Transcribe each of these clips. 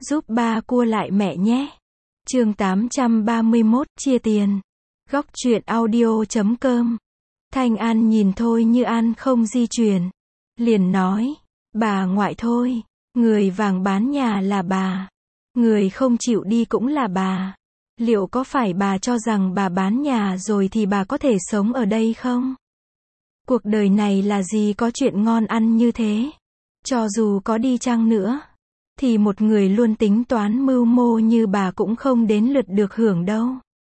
giúp ba cua lại mẹ nhé. Chương 831, chia tiền. Góc truyện audio.com. Thanh An nhìn Thôi Như An không di chuyển, liền nói, bà ngoại thôi, người vàng bán nhà là bà, người không chịu đi cũng là bà. Liệu có phải bà cho rằng bà bán nhà rồi thì bà có thể sống ở đây không? Cuộc đời này là gì có chuyện ngon ăn như thế? Cho dù có đi chăng nữa, thì một người luôn tính toán mưu mô như bà cũng không đến lượt được hưởng đâu.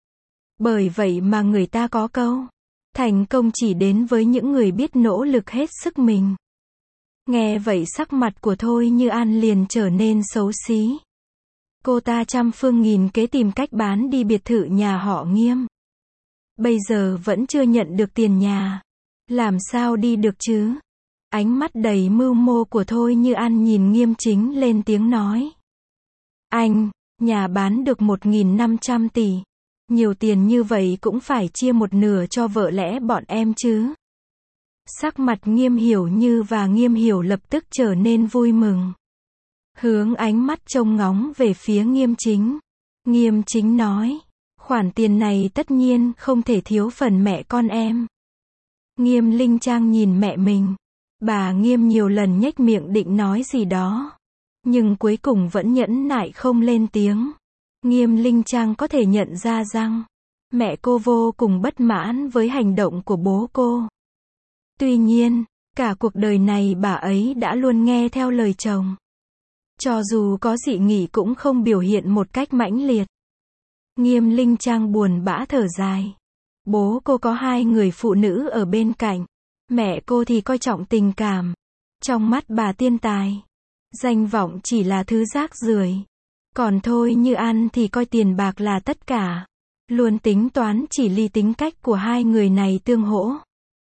Bởi vậy mà người ta có câu, thành công chỉ đến với những người biết nỗ lực hết sức mình. Nghe vậy sắc mặt của Thôi Như An liền trở nên xấu xí. Cô ta trăm phương nghìn kế tìm cách bán đi biệt thự nhà họ Nghiêm. Bây giờ vẫn chưa nhận được tiền nhà. Làm sao đi được chứ? Ánh mắt đầy mưu mô của Thôi Như An nhìn Nghiêm Chính lên tiếng nói. Anh, nhà bán được 1.500 tỷ. Nhiều tiền như vậy cũng phải chia một nửa cho vợ lẽ bọn em chứ. Sắc mặt Nghiêm Hiểu Như và Nghiêm Hiểu lập tức trở nên vui mừng. Hướng ánh mắt trông ngóng về phía Nghiêm Chính. Nghiêm Chính nói, khoản tiền này tất nhiên không thể thiếu phần mẹ con em. Nghiêm Linh Trang nhìn mẹ mình. Bà Nghiêm nhiều lần nhếch miệng định nói gì đó, nhưng cuối cùng vẫn nhẫn nại không lên tiếng. Nghiêm Linh Trang có thể nhận ra rằng mẹ cô vô cùng bất mãn với hành động của bố cô. Tuy nhiên, cả cuộc đời này bà ấy đã luôn nghe theo lời chồng. Cho dù có dị nghị cũng không biểu hiện một cách mãnh liệt. Nghiêm Linh Trang buồn bã thở dài. Bố cô có 2 người phụ nữ ở bên cạnh. Mẹ cô thì coi trọng tình cảm. Trong mắt bà tiên tài, danh vọng chỉ là thứ rác rưởi. Còn Thôi Như An thì coi tiền bạc là tất cả. Luôn tính toán chỉ ly tính cách của 2 người này tương hỗ,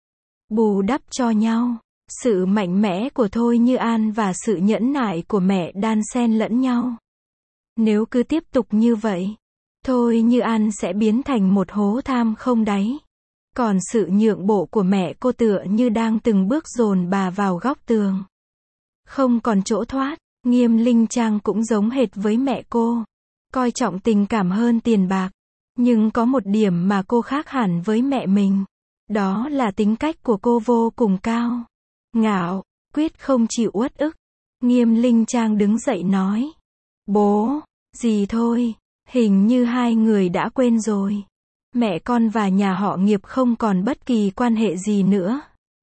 bù đắp cho nhau. Sự mạnh mẽ của Thôi Như An và sự nhẫn nại của mẹ đan xen lẫn nhau. Nếu cứ tiếp tục như vậy, Thôi Như An sẽ biến thành một hố tham không đáy. Còn sự nhượng bộ của mẹ cô tựa như đang từng bước dồn bà vào góc tường. Không còn chỗ thoát. Nghiêm Linh Trang cũng giống hệt với mẹ cô. Coi trọng tình cảm hơn tiền bạc. Nhưng có một điểm mà cô khác hẳn với mẹ mình. Đó là tính cách của cô vô cùng cao, ngạo, quyết không chịu uất ức. Nghiêm Linh Trang đứng dậy nói. Bố, dì thôi, hình như 2 người đã quên rồi. Mẹ con và nhà họ Nghiệp không còn bất kỳ quan hệ gì nữa.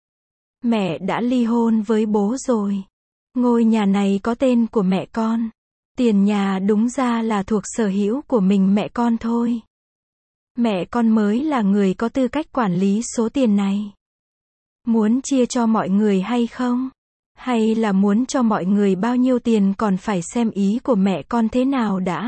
Mẹ đã ly hôn với bố rồi. Ngôi nhà này có tên của mẹ con. Tiền nhà đúng ra là thuộc sở hữu của mình mẹ con thôi. Mẹ con mới là người có tư cách quản lý số tiền này. Muốn chia cho mọi người hay không? Hay là muốn cho mọi người bao nhiêu tiền còn phải xem ý của mẹ con thế nào đã.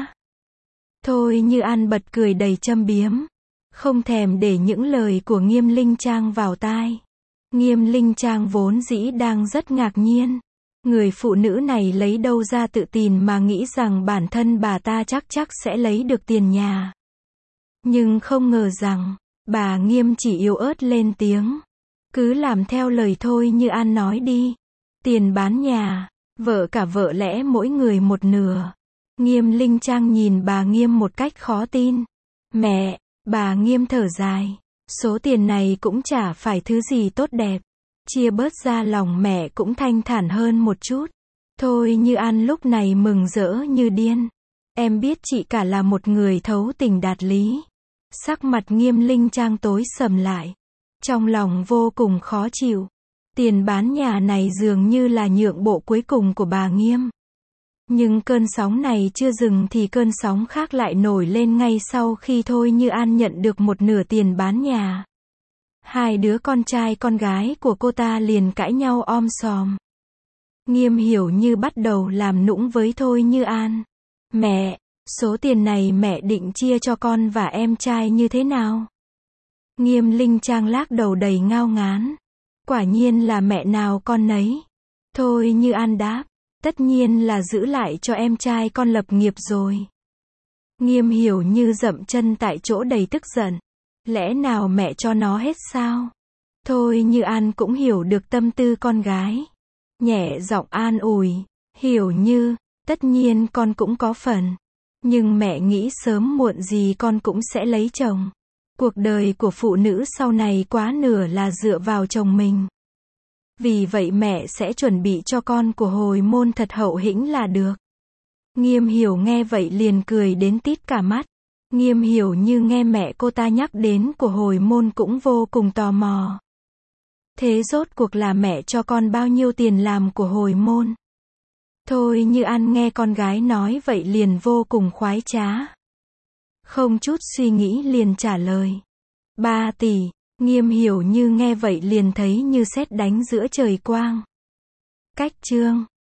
Thôi Như An bật cười đầy châm biếm. Không thèm để những lời của Nghiêm Linh Trang vào tai. Nghiêm Linh Trang vốn dĩ đang rất ngạc nhiên. Người phụ nữ này lấy đâu ra tự tin mà nghĩ rằng bản thân bà ta chắc sẽ lấy được tiền nhà. Nhưng không ngờ rằng, bà Nghiêm chỉ yếu ớt lên tiếng. Cứ làm theo lời Thôi Như An nói đi. Tiền bán nhà, vợ cả vợ lẽ mỗi người một nửa. Nghiêm Linh Trang nhìn bà Nghiêm một cách khó tin. Mẹ, bà Nghiêm thở dài. Số tiền này cũng chả phải thứ gì tốt đẹp. Chia bớt ra lòng mẹ cũng thanh thản hơn một chút. Thôi Như An lúc này mừng rỡ như điên. Em biết chị cả là một người thấu tình đạt lý. Sắc mặt Nghiêm Linh Trang tối sầm lại. Trong lòng vô cùng khó chịu. Tiền bán nhà này dường như là nhượng bộ cuối cùng của bà Nghiêm. Nhưng cơn sóng này chưa dừng thì cơn sóng khác lại nổi lên ngay sau khi Thôi Như An nhận được một nửa tiền bán nhà. 2 đứa con trai con gái của cô ta liền cãi nhau om sòm. Nghiêm Hiểu Như bắt đầu làm nũng với Thôi Như An. Mẹ, số tiền này mẹ định chia cho con và em trai như thế nào? Nghiêm Linh Trang lắc đầu đầy ngao ngán. Quả nhiên là mẹ nào con nấy. Thôi Như An đáp. Tất nhiên là giữ lại cho em trai con lập nghiệp rồi. Nghiêm Hiểu Như dậm chân tại chỗ đầy tức giận. Lẽ nào mẹ cho nó hết sao? Thôi Như An cũng hiểu được tâm tư con gái. Nhẹ giọng an ủi. Hiểu Như, Tất nhiên con cũng có phần. Nhưng mẹ nghĩ sớm muộn gì con cũng sẽ lấy chồng. Cuộc đời của phụ nữ sau này quá nửa là dựa vào chồng mình. Vì vậy mẹ sẽ chuẩn bị cho con của hồi môn thật hậu hĩnh là được. Nghiêm Hiểu nghe vậy liền cười đến tít cả mắt. Nghiêm Hiểu như nghe mẹ cô ta nhắc đến của hồi môn cũng vô cùng tò mò. Thế rốt cuộc là mẹ cho con bao nhiêu tiền làm của hồi môn? Thôi Như An nghe con gái nói vậy liền vô cùng khoái trá. Không chút suy nghĩ liền trả lời. 3 tỷ. Nghiêm Hiểu như nghe vậy liền thấy như sét đánh giữa trời quang. Cách chương